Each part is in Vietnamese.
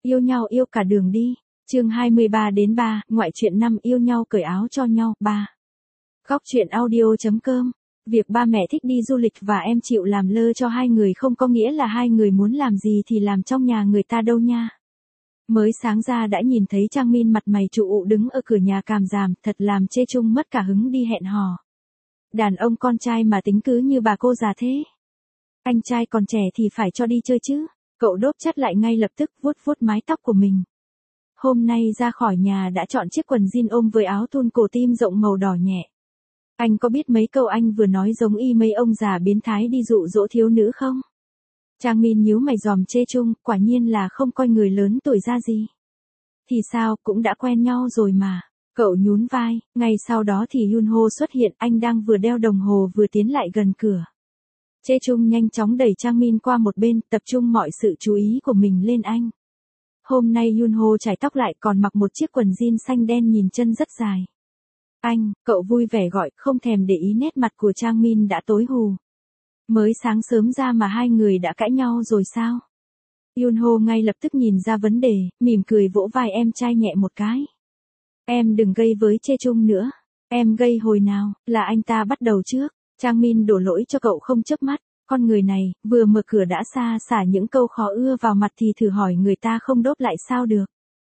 Yêu nhau yêu cả đường đi. Chương 23-3, ngoại truyện 5 yêu nhau cởi áo cho nhau, 3. Góc truyện audio.com. Việc ba mẹ thích đi du lịch và em chịu làm lơ cho hai người không có nghĩa là hai người muốn làm gì thì làm trong nhà người ta đâu nha. Mới sáng ra đã nhìn thấy Trang Min mặt mày trụ ụ đứng ở cửa nhà càm ràm, thật làm Chê Chung mất cả hứng đi hẹn hò. Đàn ông con trai mà tính cứ như bà cô già thế. Anh trai còn trẻ thì phải cho đi chơi chứ. Cậu đốp chắt lại ngay lập tức vuốt vuốt mái tóc của mình. Hôm nay ra khỏi nhà đã chọn chiếc quần jean ôm với áo thun cổ tim rộng màu đỏ nhẹ. Anh có biết mấy câu anh vừa nói giống y mấy ông già biến thái đi dụ dỗ thiếu nữ không? Trang Min nhíu mày dòm Chê Chung, quả nhiên là không coi người lớn tuổi ra gì. Thì sao, cũng đã quen nhau rồi mà. Cậu nhún vai, ngay sau đó thì Yunho xuất hiện, anh đang vừa đeo đồng hồ vừa tiến lại gần cửa. Chê Chung nhanh chóng đẩy Trang Min qua một bên, tập trung mọi sự chú ý của mình lên anh. Hôm nay Yunho chải tóc lại còn mặc một chiếc quần jean xanh đen nhìn chân rất dài. Anh, cậu vui vẻ gọi, không thèm để ý nét mặt của Trang Min đã tối hù. Mới sáng sớm ra mà hai người đã cãi nhau rồi sao? Yunho ngay lập tức nhìn ra vấn đề, mỉm cười vỗ vai em trai nhẹ một cái. Em đừng gây với Chê Chung nữa. Em gây hồi nào, là anh ta bắt đầu trước. Trang Min đổ lỗi cho cậu không chớp mắt. Con người này, vừa mở cửa đã xả những câu khó ưa vào mặt thì thử hỏi người ta không đốt lại sao được.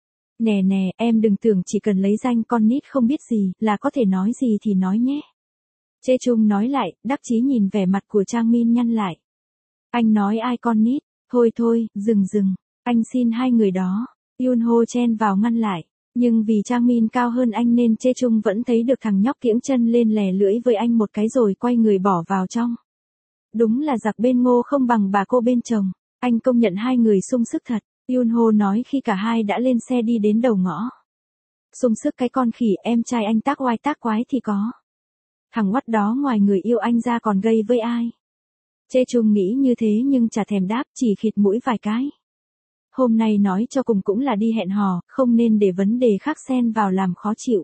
Nè nè, em đừng tưởng chỉ cần lấy danh con nít không biết gì là có thể nói gì thì nói nhé. Chê Chung nói lại, đắc chí nhìn vẻ mặt của Trang Min nhăn lại. Anh nói ai con nít? Thôi thôi, dừng. Anh xin hai người đó. Yunho chen vào ngăn lại. Nhưng vì Trang Min cao hơn anh nên Chê Chung vẫn thấy được thằng nhóc kiễng chân lên lè lưỡi với anh một cái rồi quay người bỏ vào trong. Đúng là giặc bên ngô không bằng bà cô bên chồng. Anh công nhận hai người sung sức thật. Yunho nói khi cả hai đã lên xe đi đến đầu ngõ. Sung sức cái con khỉ, em trai anh tác oai tác quái thì có. Thằng oắt đó ngoài người yêu anh ra còn gây với ai? Chê Chung nghĩ như thế nhưng chả thèm đáp, chỉ khịt mũi vài cái. Hôm nay nói cho cùng cũng là đi hẹn hò, không nên để vấn đề khác xen vào làm khó chịu.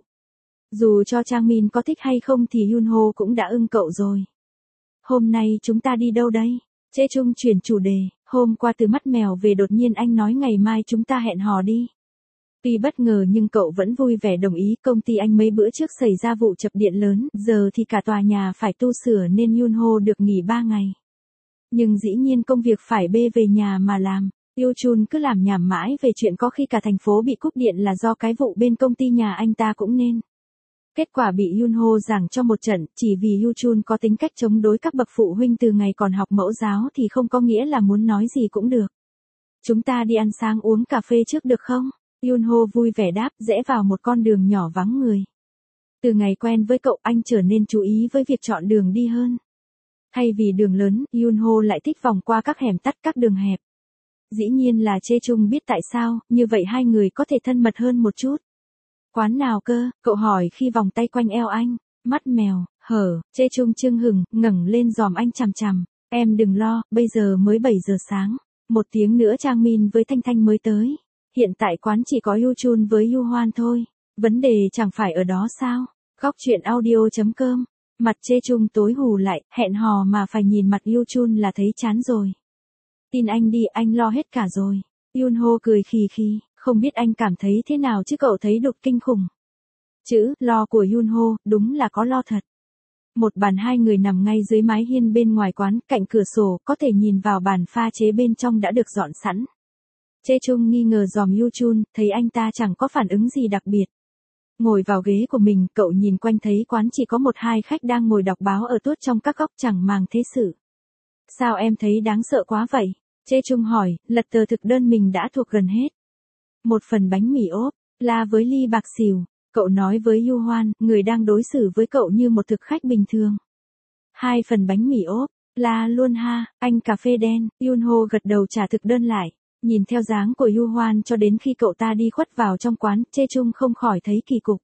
Dù cho Trang Min có thích hay không thì Yunho cũng đã ưng cậu rồi. Hôm nay chúng ta đi đâu đây? Chê Chung chuyển chủ đề, hôm qua từ mắt mèo về đột nhiên anh nói ngày mai chúng ta hẹn hò đi. Tuy bất ngờ nhưng cậu vẫn vui vẻ đồng ý, công ty anh mấy bữa trước xảy ra vụ chập điện lớn, giờ thì cả tòa nhà phải tu sửa nên Yunho được nghỉ 3 ngày. Nhưng dĩ nhiên công việc phải bê về nhà mà làm. Yuchun cứ làm nhảm mãi về chuyện có khi cả thành phố bị cúp điện là do cái vụ bên công ty nhà anh ta cũng nên. Kết quả bị Yunho giảng cho một trận, chỉ vì Yuchun có tính cách chống đối các bậc phụ huynh từ ngày còn học mẫu giáo thì không có nghĩa là muốn nói gì cũng được. Chúng ta đi ăn sáng uống cà phê trước được không? Yunho vui vẻ đáp, rẽ vào một con đường nhỏ vắng người. Từ ngày quen với cậu anh trở nên chú ý với việc chọn đường đi hơn. Thay vì đường lớn, Yunho lại thích vòng qua các hẻm tắt các đường hẹp. Dĩ nhiên là Chê Chung biết tại sao, như vậy hai người có thể thân mật hơn một chút. Quán nào cơ? Cậu hỏi khi vòng tay quanh eo anh. Mắt mèo, hở, Chê Chung chưng hừng, ngẩng lên dòm anh chằm chằm. Em đừng lo, bây giờ mới 7 giờ sáng. Một tiếng nữa Trang Min với Thanh Thanh mới tới. Hiện tại quán chỉ có Yuchun với Yuhoan thôi. Vấn đề chẳng phải ở đó sao? Góc truyện audio.com. Mặt Chê Chung tối hù lại, hẹn hò mà phải nhìn mặt Yuchun là thấy chán rồi. Tin anh đi, anh lo hết cả rồi. Yunho cười khì khì, không biết anh cảm thấy thế nào chứ cậu thấy đột kinh khủng. Chữ lo của Yunho đúng là có lo thật. Một bàn hai người nằm ngay dưới mái hiên bên ngoài quán, cạnh cửa sổ, có thể nhìn vào bàn pha chế bên trong đã được dọn sẵn. Chê Chung nghi ngờ dòm Yuchun, thấy anh ta chẳng có phản ứng gì đặc biệt. Ngồi vào ghế của mình, cậu nhìn quanh thấy quán chỉ có 1-2 khách đang ngồi đọc báo ở tuốt trong các góc chẳng màng thế sự. Sao em thấy đáng sợ quá vậy? Chê Chung hỏi, lật tờ thực đơn mình đã thuộc gần hết. Một phần bánh mì ốp, la với ly bạc xỉu. Cậu nói với Yuhoan, người đang đối xử với cậu như một thực khách bình thường. 2 phần bánh mì ốp, la luôn ha, anh cà phê đen. Yunho gật đầu trả thực đơn lại. Nhìn theo dáng của Yuhoan cho đến khi cậu ta đi khuất vào trong quán, Chê Chung không khỏi thấy kỳ cục.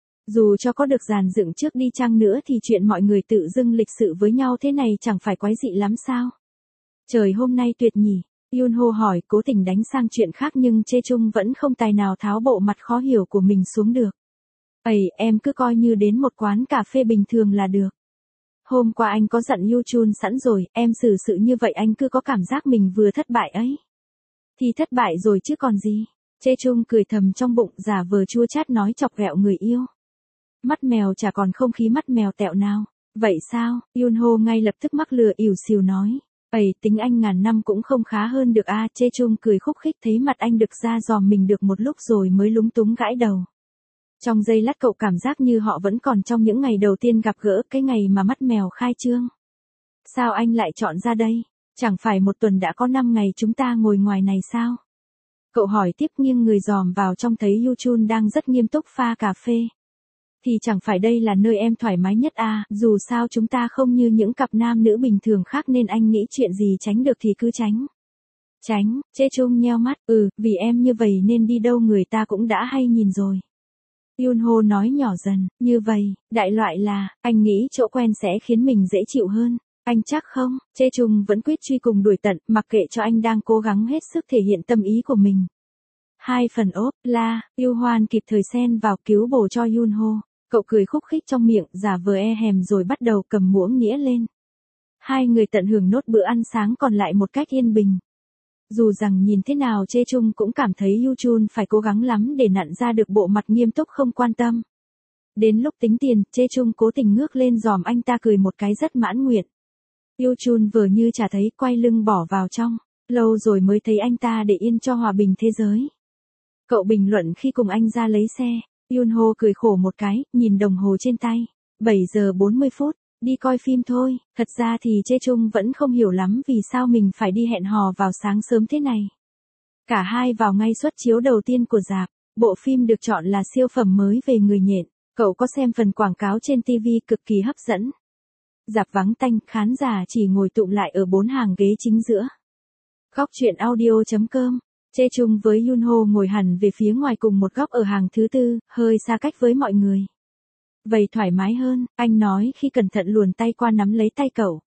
Dù cho có được dàn dựng trước đi chăng nữa thì chuyện mọi người tự dưng lịch sự với nhau thế này chẳng phải quái dị lắm sao? Trời hôm nay tuyệt nhỉ? Yunho hỏi, cố tình đánh sang chuyện khác nhưng Chê Chung vẫn không tài nào tháo bộ mặt khó hiểu của mình xuống được. Ây, em cứ coi như đến một quán cà phê bình thường là được. Hôm qua anh có dặn Yuchun sẵn rồi, em xử sự như vậy anh cứ có cảm giác mình vừa thất bại ấy. Thì thất bại rồi chứ còn gì. Chê Chung cười thầm trong bụng, giả vờ chua chát nói chọc ghẹo người yêu. Mắt mèo chả còn không khí mắt mèo tẹo nào. Vậy sao? Yunho ngay lập tức mắc lừa ỉu xìu nói. Tính anh ngàn năm cũng không khá hơn được a. Chê Chung cười khúc khích, thấy mặt anh được ra dòm mình được một lúc rồi mới lúng túng gãi đầu. Trong giây lát cậu cảm giác như họ vẫn còn trong những ngày đầu tiên gặp gỡ, cái ngày mà mắt mèo khai trương. Sao anh lại chọn ra đây? Chẳng phải một tuần đã có 5 ngày chúng ta ngồi ngoài này sao? Cậu hỏi tiếp, nghiêng người dòm vào trong thấy Yuchun đang rất nghiêm túc pha cà phê. Thì chẳng phải đây là nơi em thoải mái nhất à, dù sao chúng ta không như những cặp nam nữ bình thường khác nên anh nghĩ chuyện gì tránh được thì cứ tránh. Tránh, Chê Chung nheo mắt, vì em như vậy nên đi đâu người ta cũng đã hay nhìn rồi. Yunho nói nhỏ dần, như vậy, đại loại là, anh nghĩ chỗ quen sẽ khiến mình dễ chịu hơn. Anh chắc không? Chê Chung vẫn quyết truy cùng đuổi tận, mặc kệ cho anh đang cố gắng hết sức thể hiện tâm ý của mình. 2 phần ốp, Yu Hoan kịp thời xen vào cứu bổ cho Yunho. Cậu cười khúc khích trong miệng, giả vờ e hèm rồi bắt đầu cầm muỗng nĩa lên. Hai người tận hưởng nốt bữa ăn sáng còn lại một cách yên bình. Dù rằng nhìn thế nào Chê Chung cũng cảm thấy Yuchun phải cố gắng lắm để nặn ra được bộ mặt nghiêm túc không quan tâm. Đến lúc tính tiền, Chê Chung cố tình ngước lên dòm anh ta cười một cái rất mãn nguyện. Yuchun vừa như chả thấy, quay lưng bỏ vào trong. Lâu rồi mới thấy anh ta để yên cho hòa bình thế giới. Cậu bình luận khi cùng anh ra lấy xe. Yunho cười khổ một cái, nhìn đồng hồ trên tay. 7 giờ 40 phút, đi coi phim thôi. Thật ra thì Chê Chung vẫn không hiểu lắm vì sao mình phải đi hẹn hò vào sáng sớm thế này. Cả hai vào ngay suất chiếu đầu tiên của rạp. Bộ phim được chọn là siêu phẩm mới về người nhện. Cậu có xem phần quảng cáo trên TV cực kỳ hấp dẫn. Rạp vắng tanh, khán giả chỉ ngồi tụm lại ở 4 hàng ghế chính giữa. Góc truyện audio.com. Chê Chung với Yunho ngồi hẳn về phía ngoài cùng một góc ở hàng thứ 4, hơi xa cách với mọi người. Vậy thoải mái hơn, anh nói khi cẩn thận luồn tay qua nắm lấy tay cậu.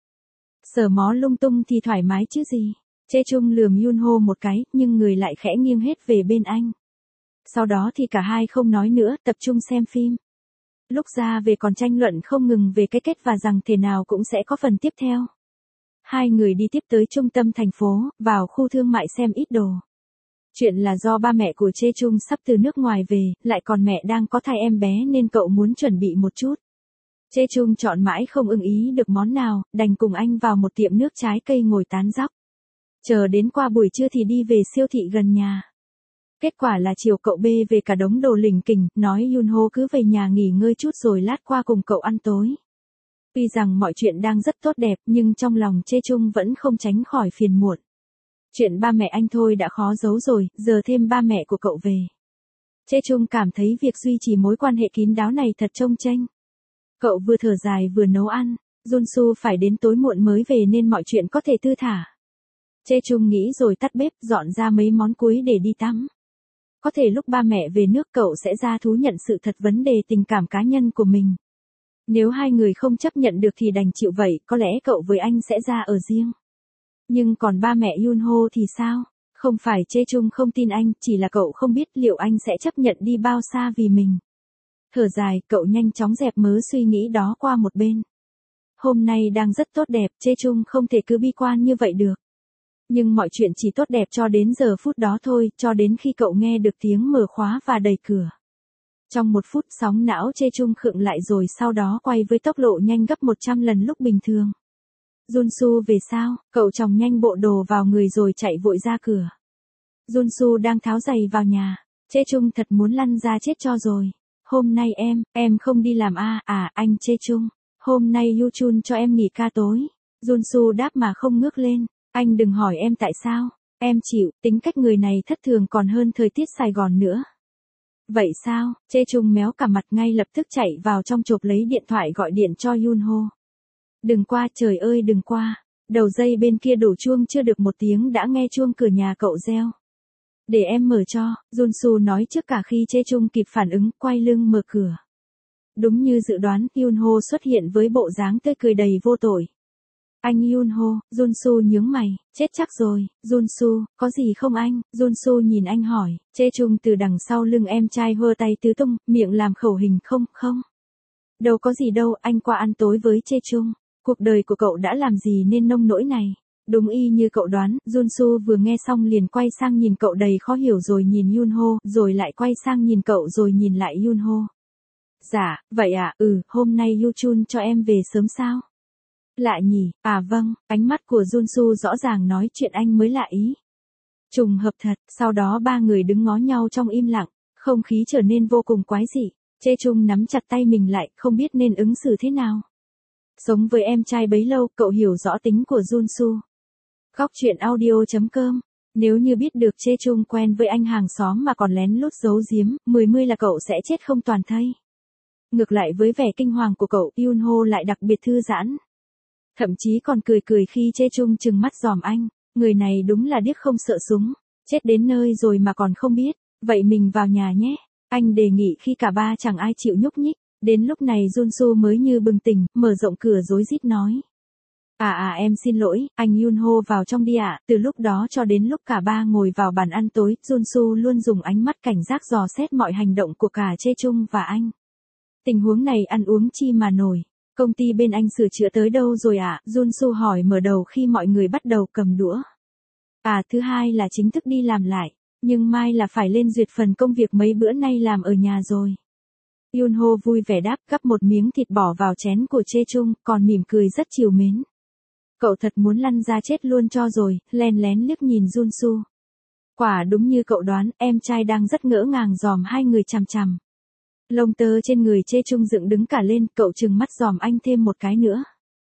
Sờ mó lung tung thì thoải mái chứ gì. Chê Chung lườm Yunho một cái, nhưng người lại khẽ nghiêng hết về bên anh. Sau đó thì cả hai không nói nữa, tập trung xem phim. Lúc ra về còn tranh luận không ngừng về cái kết và rằng thể nào cũng sẽ có phần tiếp theo. Hai người đi tiếp tới trung tâm thành phố, vào khu thương mại xem ít đồ. Chuyện là do ba mẹ của Chê Chung sắp từ nước ngoài về, lại còn mẹ đang có thai em bé nên cậu muốn chuẩn bị một chút. Chê Chung chọn mãi không ưng ý được món nào, đành cùng anh vào một tiệm nước trái cây ngồi tán dóc. Chờ đến qua buổi trưa thì đi về siêu thị gần nhà. Kết quả là chiều cậu bê về cả đống đồ lỉnh kỉnh, nói Yunho cứ về nhà nghỉ ngơi chút rồi lát qua cùng cậu ăn tối. Tuy rằng mọi chuyện đang rất tốt đẹp nhưng trong lòng Chê Chung vẫn không tránh khỏi phiền muộn. Chuyện ba mẹ anh thôi đã khó giấu rồi, giờ thêm ba mẹ của cậu về. Chê Chung cảm thấy việc duy trì mối quan hệ kín đáo này thật trông chênh. Cậu vừa thở dài vừa nấu ăn, Junsu phải đến tối muộn mới về nên mọi chuyện có thể thư thả. Chê Chung nghĩ rồi tắt bếp dọn ra mấy món cuối để đi tắm. Có thể lúc ba mẹ về nước cậu sẽ ra thú nhận sự thật vấn đề tình cảm cá nhân của mình. Nếu hai người không chấp nhận được thì đành chịu vậy, có lẽ cậu với anh sẽ ra ở riêng. Nhưng còn ba mẹ Yunho thì sao? Không phải Chê Chung không tin anh, chỉ là cậu không biết liệu anh sẽ chấp nhận đi bao xa vì mình. Thở dài, cậu nhanh chóng dẹp mớ suy nghĩ đó qua một bên. Hôm nay đang rất tốt đẹp, Chê Chung không thể cứ bi quan như vậy được. Nhưng mọi chuyện chỉ tốt đẹp cho đến giờ phút đó thôi, cho đến khi cậu nghe được tiếng mở khóa và đẩy cửa. Trong một phút sóng não Chê Chung khựng lại rồi sau đó quay với tốc độ nhanh gấp 100 lần lúc bình thường. Junsu về sao? Cậu chồng nhanh bộ đồ vào người rồi chạy vội ra cửa. Junsu đang tháo giày vào nhà. Chê Chung thật muốn lăn ra chết cho rồi. Hôm nay em không đi làm anh Chê Chung. Hôm nay Yuchun cho em nghỉ ca tối. Junsu đáp mà không ngước lên. Anh đừng hỏi em tại sao. Em chịu, tính cách người này thất thường còn hơn thời tiết Sài Gòn nữa. Vậy sao? Chê Chung méo cả mặt ngay lập tức chạy vào trong chộp lấy điện thoại gọi điện cho Yunho. Đừng qua, trời ơi đừng qua. Đầu dây bên kia đổ chuông chưa được một tiếng đã nghe chuông cửa nhà cậu reo. Để em mở cho, Junsu nói trước cả khi Chê Chung kịp phản ứng, quay lưng mở cửa. Đúng như dự đoán, Yunho xuất hiện với bộ dáng tươi cười đầy vô tội. Anh Yunho, Junsu nhướng mày, chết chắc rồi. Junsu, có gì không anh? Junsu nhìn anh hỏi. Chê Chung từ đằng sau lưng em trai hơ tay tứ tung, miệng làm khẩu hình không. Đâu có gì đâu, anh qua ăn tối với Chê Chung. Cuộc đời của cậu đã làm gì nên nông nỗi này? Đúng y như cậu đoán, Junsu vừa nghe xong liền quay sang nhìn cậu đầy khó hiểu rồi nhìn Yunho, rồi lại quay sang nhìn cậu rồi nhìn lại Yunho. Dạ, vậy à, hôm nay Yuchun cho em về sớm sao? Lạ nhỉ, à vâng, ánh mắt của Junsu rõ ràng nói chuyện anh mới lạ ý. Trùng hợp thật, sau đó ba người đứng ngó nhau trong im lặng, không khí trở nên vô cùng quái dị. Chê Chung nắm chặt tay mình lại, không biết nên ứng xử thế nào. Sống với em trai bấy lâu, cậu hiểu rõ tính của Junsu. Góc truyện audio.com. Nếu như biết được Chê Chung quen với anh hàng xóm mà còn lén lút giấu giếm, 10 là cậu sẽ chết không toàn thây. Ngược lại với vẻ kinh hoàng của cậu, Yunho lại đặc biệt thư giãn. Thậm chí còn cười cười khi Chê Chung trừng mắt dòm anh, người này đúng là điếc không sợ súng, chết đến nơi rồi mà còn không biết, vậy mình vào nhà nhé. Anh đề nghị khi cả ba chẳng ai chịu nhúc nhích, đến lúc này Junsu mới như bừng tỉnh, mở rộng cửa rối rít nói. Em xin lỗi, anh Yunho vào trong đi ạ. Từ lúc đó cho đến lúc cả ba ngồi vào bàn ăn tối, Junsu luôn dùng ánh mắt cảnh giác dò xét mọi hành động của cả Chê Chung và anh. Tình huống này ăn uống chi mà nổi. Công ty bên anh sửa chữa tới đâu rồi ạ? Junsu hỏi mở đầu khi mọi người bắt đầu cầm đũa. Thứ hai là chính thức đi làm lại, nhưng mai là phải lên duyệt phần công việc mấy bữa nay làm ở nhà rồi. Yunho vui vẻ đáp, gắp một miếng thịt bỏ vào chén của Chê Chung, còn mỉm cười rất trìu mến. Cậu thật muốn lăn ra chết luôn cho rồi, len lén liếc nhìn Junsu. Quả đúng như cậu đoán, em trai đang rất ngỡ ngàng dòm hai người chằm chằm. Lông tơ trên người Chê Chung dựng đứng cả lên, cậu trừng mắt dòm anh thêm một cái nữa.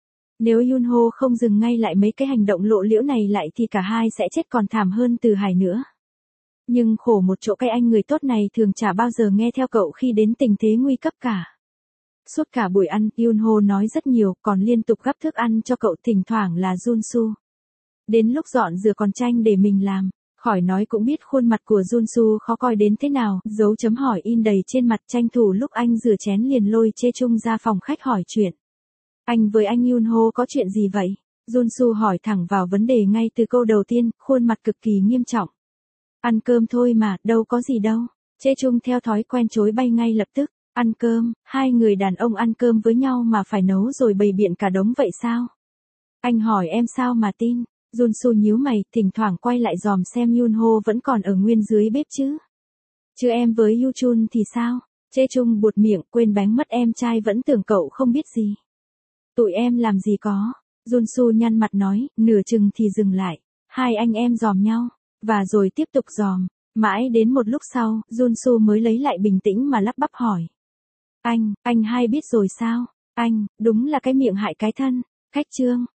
Nếu Yunho không dừng ngay lại mấy cái hành động lộ liễu này lại thì cả hai sẽ chết còn thảm hơn Từ Hải nữa. Nhưng khổ một chỗ cái anh người tốt này thường chả bao giờ nghe theo cậu khi đến tình thế nguy cấp cả. Suốt cả buổi ăn, Yunho nói rất nhiều, còn liên tục gắp thức ăn cho cậu, thỉnh thoảng là Junsu. Đến lúc dọn rửa còn tranh để mình làm, khỏi nói cũng biết khuôn mặt của Junsu khó coi đến thế nào, dấu chấm hỏi in đầy trên mặt, tranh thủ lúc anh rửa chén liền lôi Chê Chung ra phòng khách hỏi chuyện. Anh với anh Yunho có chuyện gì vậy? Junsu hỏi thẳng vào vấn đề ngay từ câu đầu tiên, khuôn mặt cực kỳ nghiêm trọng. Ăn cơm thôi mà, đâu có gì đâu. Chê Chung theo thói quen chối bay ngay lập tức. Ăn cơm, hai người đàn ông ăn cơm với nhau mà phải nấu rồi bày biện cả đống vậy sao? Anh hỏi em sao mà tin? Junsu nhíu mày, thỉnh thoảng quay lại dòm xem Yunho vẫn còn ở nguyên dưới bếp chứ. Chứ em với Yuchun thì sao? Chê Chung buột miệng, quên bánh mất em trai vẫn tưởng cậu không biết gì. Tụi em làm gì có. Junsu nhăn mặt nói, nửa chừng thì dừng lại. Hai anh em dòm nhau, và rồi tiếp tục dòm. Mãi đến một lúc sau, Junsu mới lấy lại bình tĩnh mà lắp bắp hỏi. Anh hai biết rồi sao? Anh, đúng là cái miệng hại cái thân. Khách trương,